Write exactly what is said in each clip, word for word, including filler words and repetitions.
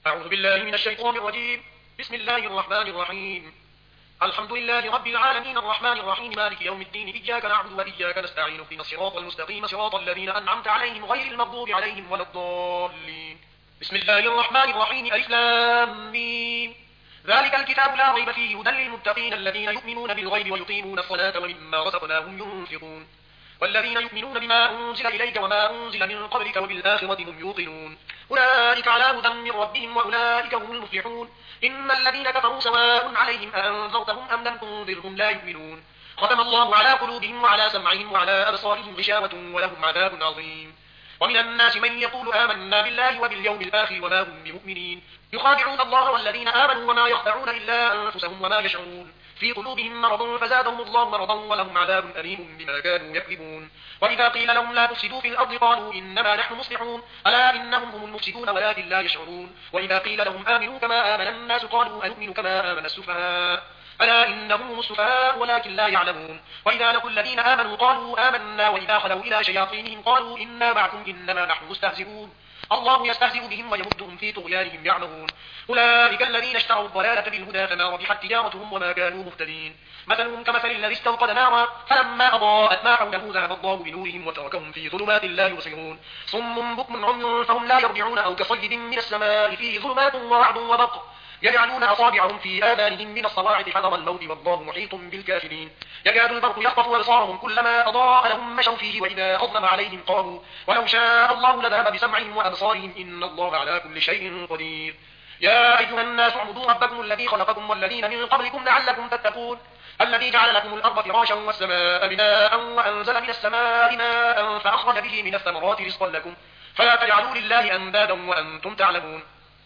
أعوذ بالله من الشيطان الرجيم. بسم الله الرحمن الرحيم. الحمد لله رب العالمين الرحمن الرحيم مالك يوم الدين إياك نعبد وإياك نستعين اهدنا الصراط المستقيم صراط الذين أنعمت عليهم غير المغضوب عليهم ولا الضالين. بسم الله الرحمن الرحيم. ألف لام ميم. ذلك الكتاب لا ريب فيه هدى للمتقين الذين يؤمنون بالغيب ويقيمون الصلاة ومما رزقناهم ينفقون والذين يؤمنون بما أنزل إليك وما أنزل من قبلك وبالآخرة هم يوقنون أولئك على هدى من ربهم وأولئك هم المفلحون. إن الذين كفروا سواء عليهم أنذرتهم أم لم تنذرهم لا يؤمنون. ختم الله على قلوبهم وعلى سمعهم وعلى أبصارهم غشاوة ولهم عذاب عظيم. ومن الناس من يقول آمنا بالله وباليوم الآخر وما هم بمؤمنين يخادعون الله والذين آمنوا وما يخدعون إلا أنفسهم وما يشعرون. في قلوبهم مرض فزادهم الله مرضا ولهم عذاب أليم بما كانوا يكذبون. وإذا قيل لهم لا تفسدوا في الأرض قالوا إنما نحن مصلحون ألا إنهم هم المفسدون ولكن لا يشعرون. وإذا قيل لهم آمنوا كما آمن الناس قالوا أنؤمن كما آمن السفهاء ألا إنهم هم السفهاء ولكن لا يعلمون. وإذا لقوا الذين آمنوا قالوا آمنا وإذا خلوا إلى شياطينهم قالوا إنا معكم إنما نحن مستهزئون الله يستهزئ بهم ويمدهم في طغيانهم يعمهون. أولئك الذين اشتروا الضلالة بالهدى فما ربحت تجارتهم وما كانوا مهتدين. مثلهم كمثل الذي استوقد نارا فلما أضاءت ما حوله ذهب الله بنورهم وتركهم في ظلمات لا يبصرون. صم بكم عمي فهم لا يرجعون أو كصيد من السماء فيه ظلمات ورعد وبرق يجعلون أصابعهم في آذانهم من الصواعق حذر الموت والله محيط بالكافرين. يكاد البرق يخطف أبصارهم كلما أضاء لهم مشوا فيه وإذا أظلم عليهم قالوا ولو شاء الله لذهب بسمعهم وأبصارهم إن الله على كل شيء قدير. يا أيها الناس اعبدوا ربكم الذي خلقكم والذين من قبلكم لعلكم تتقون الذي جعل لكم الأرض فراشا والسماء بناء وأنزل من السماء ماء فأخرج به من الثمرات رزقا لكم فلا تجعلوا لله أندادا وأنتم تعلمون.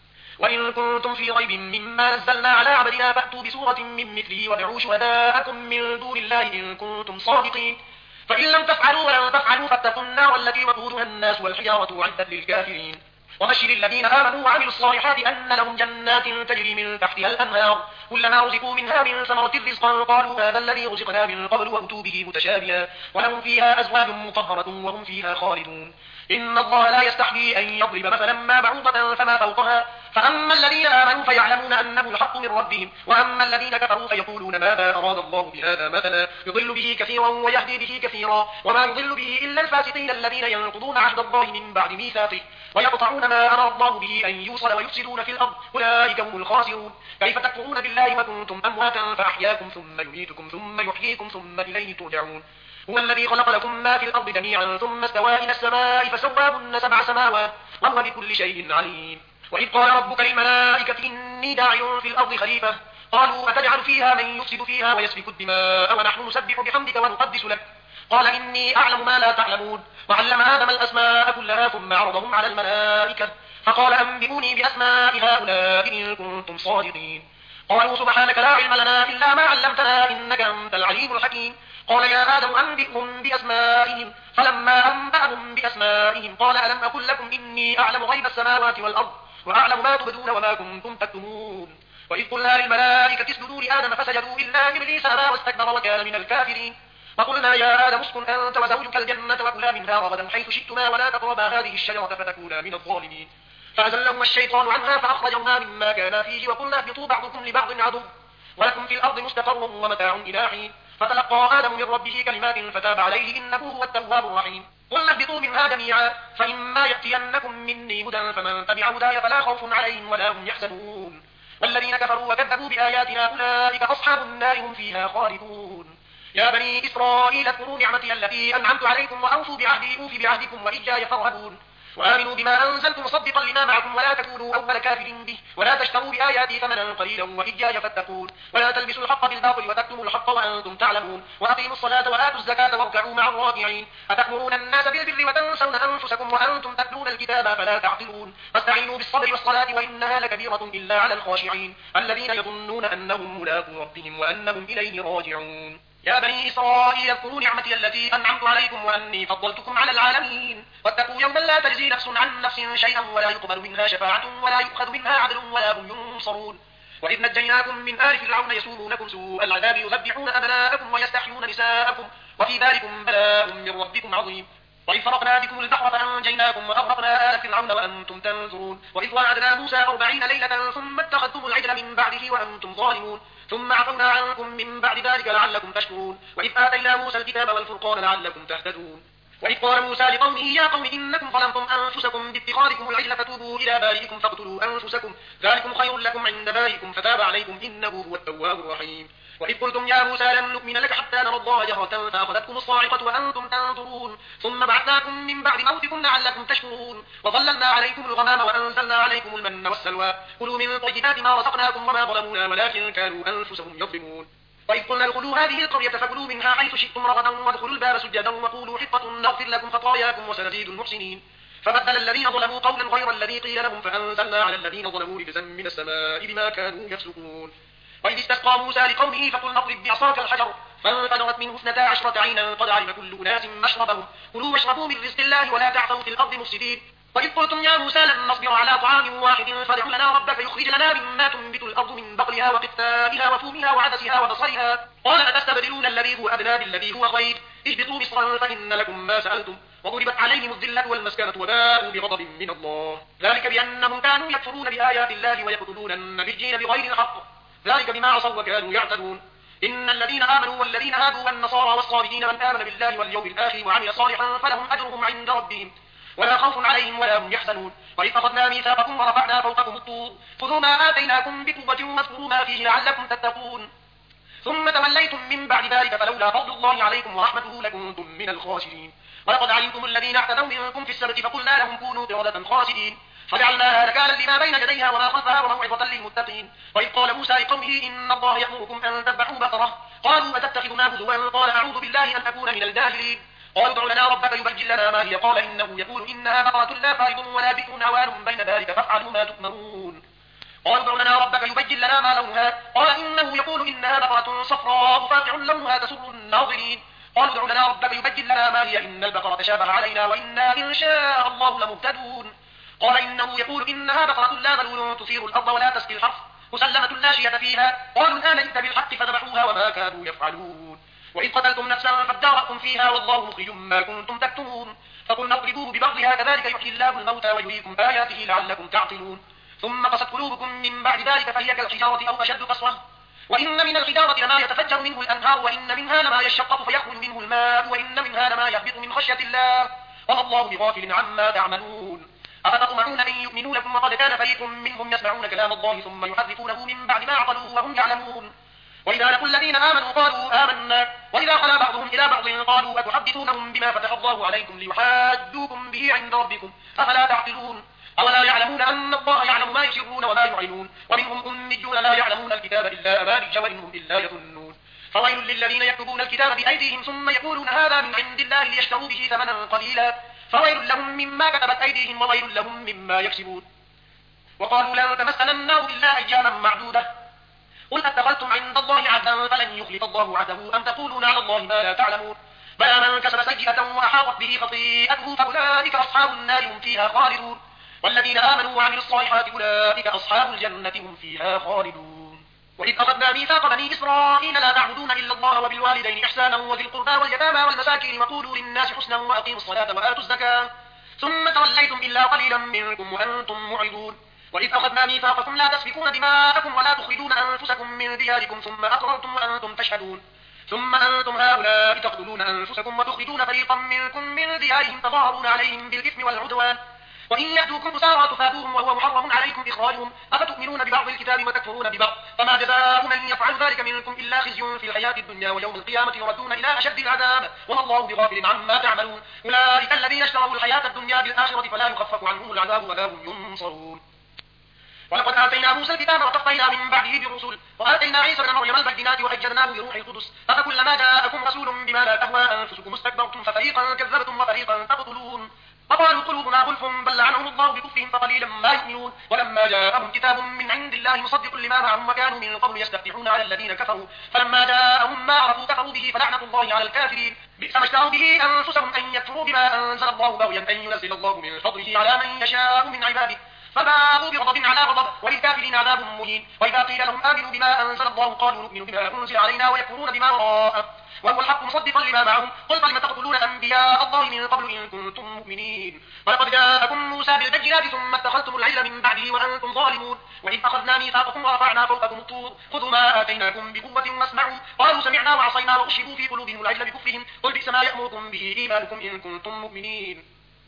وإن كنتم في ريب مما نزلنا على عبدنا فأتوا بسورة من مثله وادعوا شهداءكم من دون الله إن كنتم صادقين فإن لم تفعلوا ولن تفعلوا فاتقوا النار التي وقودها الناس والحجارة أعدت للكافرين. وبشر الذين آمنوا وعملوا الصالحات أن لهم جنات تجري من تحتها الأنهار كلما رزقوا منها من ثمرة رزقا قالوا هذا الذي رزقنا من قبل وأتوا به متشابها ولهم فيها أزواج مطهرة وهم فيها خالدون. إن الله لا يستحيي أن يضرب مثلا ما بعوضة فما فوقها فأما الذين آمنوا فيعلمون أنه الحق من ربهم وأما الذين كفروا فيقولون ماذا أراد الله بهذا مثلا يضل به كثيرا ويهدي به كثيرا وما يضل به إلا الفاسقين الذين ينقضون عهد الله من بعد ميثاقه ويقطعون ما أمر الله به أن يوصل ويفسدون في الأرض أولئك هم الخاسرون. كيف تكفرون بالله وكنتم أمواتا فأحياكم ثم يميتكم ثم يحييكم ثم إليه ترجعون. هو الذي خلق لكم ما في الأرض جميعا ثم استوى إلى السماء فسواهن سبع سماوات وهو بكل شيء عليم. وإذ قال ربك للملائكة إني داعٍ في الأرض خليفة قالوا أتجعل فيها من يفسد فيها ويسفك الدماء ونحن نسبح بحمدك ونقدس لك قال إني أعلم ما لا تعلمون. وعلم آدم الأسماء كلها ثم عرضهم على الملائكة فقال أنبئوني بأسماء هؤلاء إن كنتم صادقين. قالوا سبحانك لا علم لنا إلا ما علمتنا إنك أنت العليم الحكيم. قال يا آدم أنبئهم بأسمائهم فلما أنبأهم بأسمائهم قال ألم أقل لكم إني أعلم غيب السماوات والأرض وأعلم ما تبدون وما كنتم تكتمون. وإذ قلنا للملائكة اسجدوا لآدم فسجدوا إلا إبليس أبى واستكبر وكان من الكافرين. فقلنا يا آدم اسكن أنت وزوجك الجنة وكلا منها رغدا حيث شئتما ولا تقربا هذه الشجرة فتكونا من الظالمين. فأزلهما الشيطان عنها فأخرجهما مما كانا فيه وقلنا اهبطوا بعضكم لبعض عدو ولكم في الأرض مستقر ومتاع إلى حين. فتلقى آدم من ربه كلمات فتاب عليه إنه هو التواب الرحيم. قلنا اهبطوا منها جميعا فإما يأتينكم مني هدى فمن تبع هداي فلا خوف عليهم ولا هم يحزنون والذين كفروا وكذبوا بآياتنا أولئك أصحاب النار هم فيها خالدون. يا بني إسرائيل اذكروا نعمتي التي أنعمت عليكم وأوفوا بعهدي أوف بعهدكم وإياي فارهبون وآمنوا بما أنزلت مصدقا لما معكم ولا تكونوا أول كافر به ولا تشتروا بآياتي ثمنا قليلا وإياي فاتقون ولا تلبسوا الحق بالباطل وتكتموا الحق وأنتم تعلمون وأقيموا الصلاة وآتوا الزكاة واركعوا مع الراكعين. أتأمرون الناس بالبر وتنسون أنفسكم وأنتم تتلون الكتاب فلا تعقلون فاستعينوا بالصبر والصلاة وإنها لكبيرة إلا على الخاشعين الذين يظنون أنهم ملاقو ربهم وأنهم إليه راجعون. يا بني إسرائيل اذكروا نعمتي التي أنعمت عليكم وأني فضلتكم على العالمين واتقوا يوما لا تجزي نفس عن نفس شيئا ولا يقبل منها شفاعة ولا يؤخذ منها عدل ولا هم ينصرون. وإذ نجيناكم من آل فرعون يسومونكم سوء العذاب يذبحون أبناءكم ويستحيون نساءكم وفي ذلكم بلاء من ربكم عظيم. وإذ فرقنا بكم البحر فأنجيناكم وأغرقنا آل فرعون وأنتم تنظرون وإذ وعدنا موسى أربعين ليلة ثم اتخذتم العجل من بعده وأنتم ظالمون ثم عفونا عنكم من بعد ذلك لعلكم تشكرون وإذ آتينا موسى الكتاب والفرقان لعلكم تهتدون وإذ قال موسى لقومه يا قوم إنكم ظلمتم أنفسكم باتخاذكم العجل فتوبوا إلى بارئكم فاقتلوا أنفسكم ذلكم خير لكم عند بارئكم فتاب عليكم إنه هو التواب الرحيم وإذ قلتم يا موسى لن نؤمن لك حتى نرى الله جهرة فأخذتكم الصاعقة وأنتم تنظرون ثم بعثناكم من بعد موتكم لعلكم تشكرون وظللنا عليكم الغمام وأنزلنا عليكم المن والسلوى كلوا من طيبات ما رزقناكم وما ظلمونا ولكن كانوا أنفسهم يظلمون وإذ قلنا ادخلوا هذه القرية فكلوا منها حيث شئتم رغدا وادخلوا الباب سجدا وقولوا حطة نغفر لكم خطاياكم وسنزيد المحسنين فبدل الذين ظلموا قولا غير الذي قيل لهم فأنزلنا على الذين ظلموا رجزا من السماء بما كانوا يفسقون وإذ استسقى موسى لقومه فقلنا اضرب بعصاك الحجر فانفجرت منه اثنتا عشرة عينا قد علم كل أناس مشربهم كلوا واشربوا من رزق الله ولا تعثوا في الأرض مفسدين وإذ قلتم يا موسى لن نصبر على طعام واحد فادع لنا ربك يخرج لنا مما تنبت الأرض من بقلها وقثائها وفومها وعدسها وبصلها قال أتستبدلون الذي هو أدنى بالذي هو خير اهبطوا مصرا فإن لكم ما سألتم وضربت عليهم الذلة والمسكنة وباءوا بغضب من الله ذلك بأنهم كانوا يكفرون بآيات الله ويقتلون النبيين بغير الحق ذلك بما عصوا وكانوا يعتدون إن الذين آمنوا والذين هادوا والنصارى والصابئين من آمن بالله واليوم الآخر وعمل صالحا فلهم أجرهم عند ربهم ولا خوف عليهم ولا هم يحزنون وإذ أخذنا ميثاقكم ورفعنا فوقكم الطور خذوا ما آتيناكم بقوة واذكروا ما فيه لعلكم تتقون ثم توليتم من بعد ذلك فلولا فضل الله عليكم ورحمته لكنتم من الخاسرين ولقد علمتم الذين اعتدوا منكم في السبت فقلنا لهم كونوا قردة خاسرين فجعلناها نكالا لما بين يديها وما خلفها وموعظة للمتقين وإذ قال موسى لقومه إن الله يأمركم أن تذبحوا بقرة قالوا أتتخذنا هزوا قال أعوذ بالله أن أكون من الجاهلين قالوا ادع لنا ربك يبين لنا ما هي قال إنه يقول إنها بقرة لا فارض ولا بكر عوان بين ذلك فافعلوا ما تؤمرون قالوا ادع لنا ربك يبين لنا ما لونها قال إنه يقول إنها بقرة صفراء فاقع لونها تسر الناظرين قالوا ادع لنا ربك يبين لنا ما هي إن البقرة تشابه علينا وإنا إن شاء الله لمهتدون قال إنه يقول إنها بقرة لا ذلول تثير الأرض ولا تسقي الحرث مسلمة لا شية فيها قالوا الآن جئت بالحق فذبحوها وما كانوا يفعلون وإذ قتلتم نفسا فادارأتم فيها والله مخرج ما كنتم تكتمون فقلنا اضربوه ببعضها كذلك يحيي الله الموتى ويريكم آياته لعلكم تعقلون ثم قست قلوبكم من بعد ذلك فهي كالحجارة أو أشد قسوة وإن من الحجارة لما يتفجر منه الأنهار وإن منها لما يشقق فيخرج منه الماء وإن منها لما يهبط من خشية الله وما الله بغافل عما تعملون أفتطمعون أن يؤمنوا لكم وقد كان فريق منهم يسمعون كلام الله ثم يحرفونه من بعد ما عقلوه وهم يعلمون وإذا لقوا الذين آمنوا قالوا آمنا وإذا خلا بعضهم إلى بعض قالوا أتحدثونهم بما فتح الله عليكم ليحاجوكم به عند ربكم أفلا تعقلون أولا يعلمون أن الله يعلم ما يسرون وما يعلنون ومنهم أميون لا يعلمون الكتاب إلا أماني وإنهم إلا يظنون فويل للذين يكتبون الكتاب بأيديهم ثم يقولون هذا من عند الله ليشتروا به ثمنا قليلا فويل لهم مما كتبت أيديهم وويل لهم مما يكسبون وقالوا لن تمسنا النار إلا أياما معدودة قل أتخذتم عند الله عهدا فلن يخلف الله عهده أم تقولون على الله ما لا تعلمون بلى من كسب سيئة وأحاطت به خطيئته فأولئك أصحاب النار هم فيها خالدون والذين آمنوا وعملوا الصالحات أولئك أصحاب الجنة هم فيها خالدون وإذ أخذنا ميثاق بني إسرائيل لا تعبدون إلا الله وبالوالدين إحسانا وذي القربى واليتامى والمساكين وقولوا للناس حسنا وأقيموا الصلاة وآتوا الزكاة ثم توليتم إلا قليلا منكم وأنتم معرضون وإذ أخذنا ميثاقكم لا تسفكون دماءكم ولا تخرجون أنفسكم من دياركم ثم أقررتم وأنتم تشهدون ثم أنتم هؤلاء تقتلون أنفسكم وتخرجون فريقا منكم من ديارهم تظاهرون عليهم بالإثم والعدوان وإن يأتوكم أسارى تفادوهم وهو محرم عليكم إخراجهم أفتؤمنون ببعض الكتاب وتكفرون ببعض فما جزاء من يفعل ذلك منكم إلا خزي في الحياة الدنيا ويوم القيامة يردون إلى أشد العذاب وما الله بغافل عما تعملون أولئك الذين اشتروا الحياة الدنيا بالآخرة فلا يخفف عنهم العذاب ولا هم ينصرون ولقد آتينا موسى الكتاب وقفينا من بعده برسل وآتينا عيسى بن مريم البينات وأيدناه بروح القدس أفكلما جاءكم رسول بما لا تهوى أنفسكم استكبرتم ففريقا كذبتم وفريقا تقتلون وقالوا قلوبنا غلف بل لعنهم الله بكفرهم فقليلا ما يؤمنون ولما جاءهم كتاب من عند الله مصدق لما معهم وكانوا من قبل يستفتحون على الذين كفروا فلما جاءهم ما عرفوا كفروا به فلعنة الله على الكافرين بئس ما اشتروا به أنفسهم أن يكفروا بما أنزل الله بغيا أن ينزل الله من فضله على من يشاء من عباده فباءوا بغضب على غضب وللكافرين عذاب مهين وإذا قيل لهم آمنوا بما أنزل الله قالوا نؤمن بما أنزل علينا ويكفرون بما وراءه وهو الحق مصدقا لما معهم قل فلم تقتلون أنبياء الله من قبل إن كنتم مؤمنين ولقد جاءكم موسى بالبينات ثم اتخذتم العجل من بعده وأنتم ظالمون وإذ أخذنا ميثاقكم ورفعنا فوقكم الطور خذوا ما آتيناكم بقوة واسمعوا قالوا سمعنا وعصينا وأشربوا في قلوبهم العجل بكفرهم قل بئس ما يأمركم به إيمانكم إن كنتم مؤمنين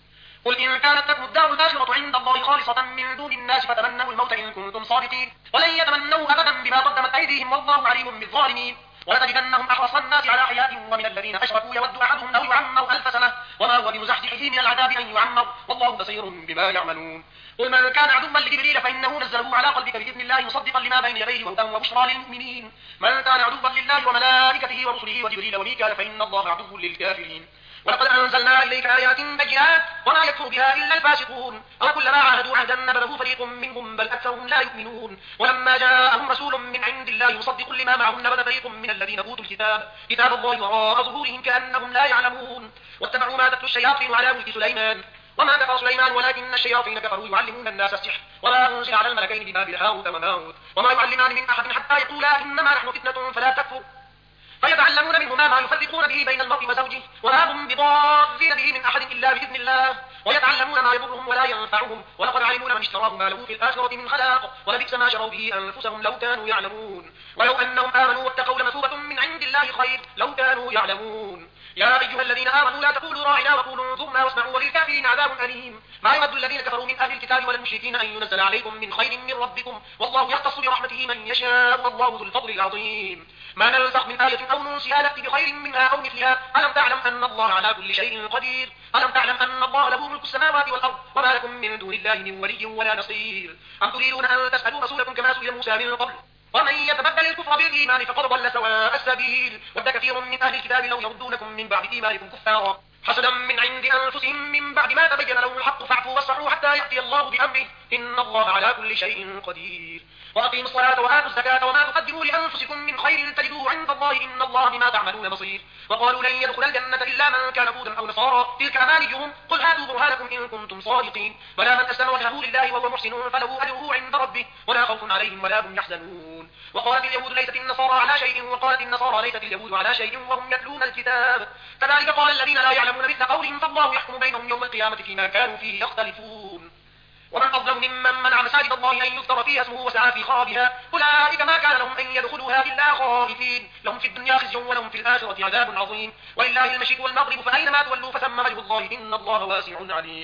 قل إن كانت لكم الدار الآخرة عند الله خالصة من دون الناس فتمنوا الموت إن كنتم صادقين ولن يتمنوا أبدا بما قدمت أيديهم والله عليم بالظالمين ولتجدنهم أحرص الناس على حياة ومن الذين أشركوا يود أحدهم لو يعمر ألف سنة وما هو بمزحزحه من العذاب أن يعمر والله بصير بما يعملون قل من كان عدوا لجبريل فإنه نزله على قلبك بإذن الله مصدقا لما بين يديه وهدى وبشرى للمؤمنين من كان عدوا لله وملائكته ورسله وجبريل وميكال فإن الله عدو للكافرين ولقد أنزلنا إليك آيات بينات وما يكفر بها إلا الفاسقون أو كلما عاهدوا عهدا نبذه فريق منهم بل أكثرهم لا يؤمنون ولما جاءهم رسول من عند الله مصدق لما معهم نبذ فريق من الذين أوتوا الكتاب كتاب الله وراء ظهورهم كأنهم لا يعلمون واتبعوا ما تتلو الشياطين على ملك سليمان وما كفر سليمان ولكن الشياطين كفروا يعلمون الناس السحر وما أنزل على الملكين ببابل هاروت وماروت وما يعلمان من أحد حتى يقولا إنما نحن فتنة فلا تكفر فيتعلمون منهما ما يفرقون به بين المرء وزوجه وما هم بضارين به من أحد إلا بإذن الله ويتعلمون ما يضرهم ولا ينفعهم ولقد علموا من اشتراه ما له في الآخرة من خلاق ولبئس ما شروا به أنفسهم لو كانوا يعلمون ولو أنهم آمنوا واتقوا لمثوبة من عند الله خير لو كانوا يعلمون يا أيها الذين آمنوا لا تقولوا راعنا وقولوا انظرنا واسمعوا وللكافرين عذاب أليم ما يود الذين كفروا من أهل الكتاب ولا المشركين أن ينزل عليكم من خير من ربكم والله يختص برحمته من يشاء والله ذو الفضل العظيم ما ننسخ من آية أو ننسها نأتي بخير منها أو مثلها ألم تعلم أن الله على كل شيء قدير ألم تعلم أن الله له ملك السماوات والأرض وما لكم من دون الله من ولي ولا نصير أم تريدون أن تسألوا رسولكم كما سئل موسى من قبل ومن يتبدل الكفر بالإيمان فقد ضل سواء السبيل ود كثير من أهل الكتاب لو يردونكم من بعد إيمانكم كفارا حسدا من عند أنفسهم من بعد ما تبين لهم الحق فاعفوا واصفحوا حتى يأتي الله بأمره إن الله على كل شيء قدير وأقيموا الصلاة وآتوا الزكاة وما تقدموا لأنفسكم من خير تجدوه عند الله إن الله بما تعملون بصير وقالوا لن يدخل الجنة إلا من كان هودا أو نصارى تلك أمانيهم قل هاتوا برهانكم إن كنتم صادقين بلى من أسلم وجهه لله وهو محسن فله أجره عند ربه ولا خوف عليهم ولا هم يحزنون وقالت اليهود ليست النصارى على شيء وقالت النصارى ليست اليهود على شيء وهم يتلون الكتاب كذلك قال الذين لا يعلمون مثل قولهم فالله يحكم بينهم يوم القيامة فيما كانوا فيه يختلفون ومن أظلم ممن منع مساجد الله أن يذكر فيها اسمه وسعى في خرابها أولئك ما كان لهم أن يدخلوها إلا خائفين لهم في الدنيا خزي ولهم في الآخرة عذاب عظيم ولله المشرق والمغرب فأينما تولوا فثم وجه الله إن الله واسع عليم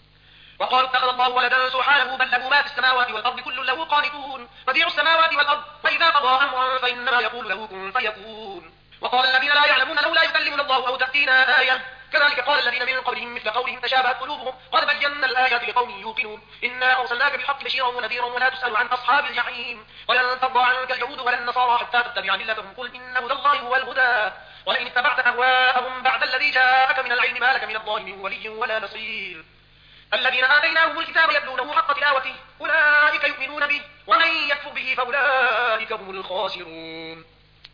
وقالوا اتخذ الله ولدا سبحانه بل له ما في السماوات والأرض كل له قانتون بديع السماوات والأرض وإذا قضى أمرا فإنما يقول له كن فيكون وقال الذين لا يعلمون لولا يكلمنا الله أو تأتينا آية كذلك قال الذين من قبلهم مثل قولهم تشابهت قلوبهم قد بينا الآيات لقوم يوقنون إنا أرسلناك بالحق بشيرا ونذيرا ولا تسأل عن أصحاب الجحيم ولن ترضى عنك اليهود ولا النصارى حتى تتبع ملتهم قل إن هدى الله هو الهدى ولئن اتبعت أهواءهم بعد الذي جاءك من العلم ما لك من الله من ولي ولا نصير الذين آتيناهم الكتاب يتلونه حق تلاوته أولئك يؤمنون به ومن يكفر به فأولئك هم الخاسرون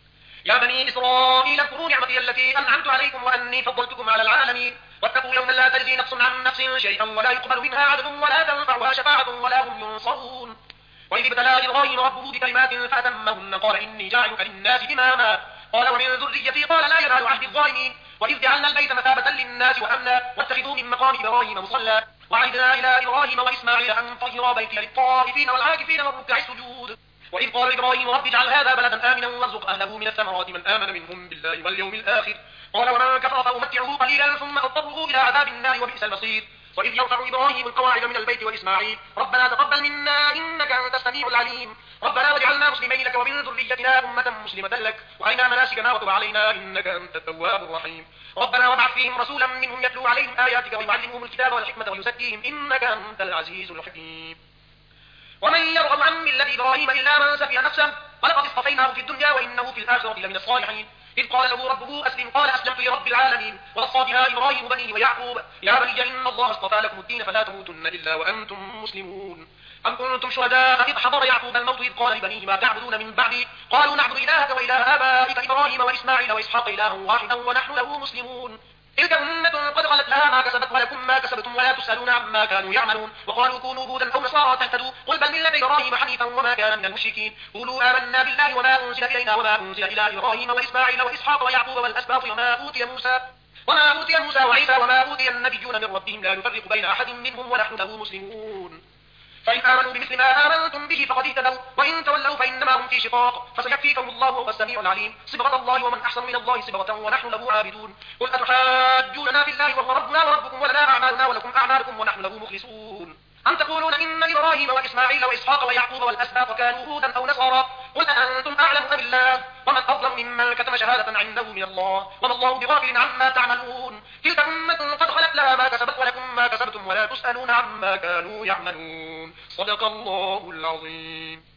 يا بني إسرائيل اذكروا نعمتي التي أنعمت عليكم وأني فضلتكم على العالمين واتقوا يوما لا تجزي نفس عن نفس شيئا ولا يقبل منها عدل ولا تنفعها شفاعة ولا هم ينصرون وإذ ابتلى إبراهيم ربه بكلمات فأتمهن قال إني جاعلك للناس إماما قال ومن ذريتي قال لا ينال عهد الظالمين وإذ جعلنا البيت مثابة للناس وأمنا واتخذوا من مقام إبراهيم مصلى وعهدنا إلى إبراهيم وإسماعيل أن طهرا بيتي للطائفين والعاكفين والركع السجود وإذ قال إبراهيم رب اجعل هذا بلدا آمنا وارزق أهله من الثمرات من آمن منهم بالله واليوم الآخر قال ومن كفر فأمتعه قليلا ثم أضطره إلى عذاب النار وبئس المصير وإذ يرفع إبراهيم القواعد من البيت وإسماعيل ربنا تقبل منا إنك أنت السميع العليم ربنا واجعلنا مسلمين لك ومن ذريتنا أمة مسلمة لك وأرنا مناسكنا وتب علينا إنك أنت التواب الرحيم ربنا وابعث فيهم رسولا منهم يتلو عليهم آياتك ويعلمهم الكتاب والحكمة ويزكيهم إنك أنت العزيز الحكيم ومن يرغب عن ملة إبراهيم إلا من سفه نفسه ولقد اصطفيناه في الدنيا وإنه في الآخرة لمن الصالحين إذ قال له ربه أسلم قال أسلمت لرب العالمين ووصى بها إبراهيم بنيه ويعقوب يا بني إن الله اصطفى لكم الدين فلا تموتن إلا وأنتم مسلمون أم كنتم شهداء إذ حضر يعقوب الموت إذ قال لبنيه ما تعبدون من بعدي قالوا نعبد إلهك وإله آبائك إبراهيم وإسماعيل وإسحاق إلها واحدا ونحن له مسلمون تلك أمة قد خلت لها ما كسبت ولكم ما كسبتم ولا تسألون عما كانوا يعملون وقالوا كونوا هودا أو نصارى تهتدوا قل بل ملة إبراهيم حنيفا وما كان من المشركين قولوا آمنا بالله وما أنزل إلينا وما أنزل إلى إبراهيم وإسماعيل وإسحاق ويعقوب والأسباط وما أوتي موسى وما أوتي موسى وعيسى وما أوتي النبيون من ربهم لا نفرق بين أحد منهم ونحن له مسلمون فإن آمنوا بمثل ما آمنتم به فقد اهتدوا وإن تولوا فإنما هم في شقاق فسيكفيكهم الله وهو السميع العليم صبغة الله ومن أحسن من الله صبغة ونحن له عابدون قل أتحاجوننا في الله وهو ربنا وربكم ولنا أعمالنا ولكم أعمالكم ونحن له مخلصون أم تقولون إن إبراهيم وإسماعيل وإسحاق ويعقوب والأسباط كانوا هودا أو نصارى قل أأنتم أعلم أم الله ومن أظلم ممن كتم شهادة عنده من الله وما الله بغافل عما تعملون تلك أمة قد خلت لها ما كسبت ولكم ما كسبتم ولا تسألون عما كانوا يعملون صدق الله العظيم.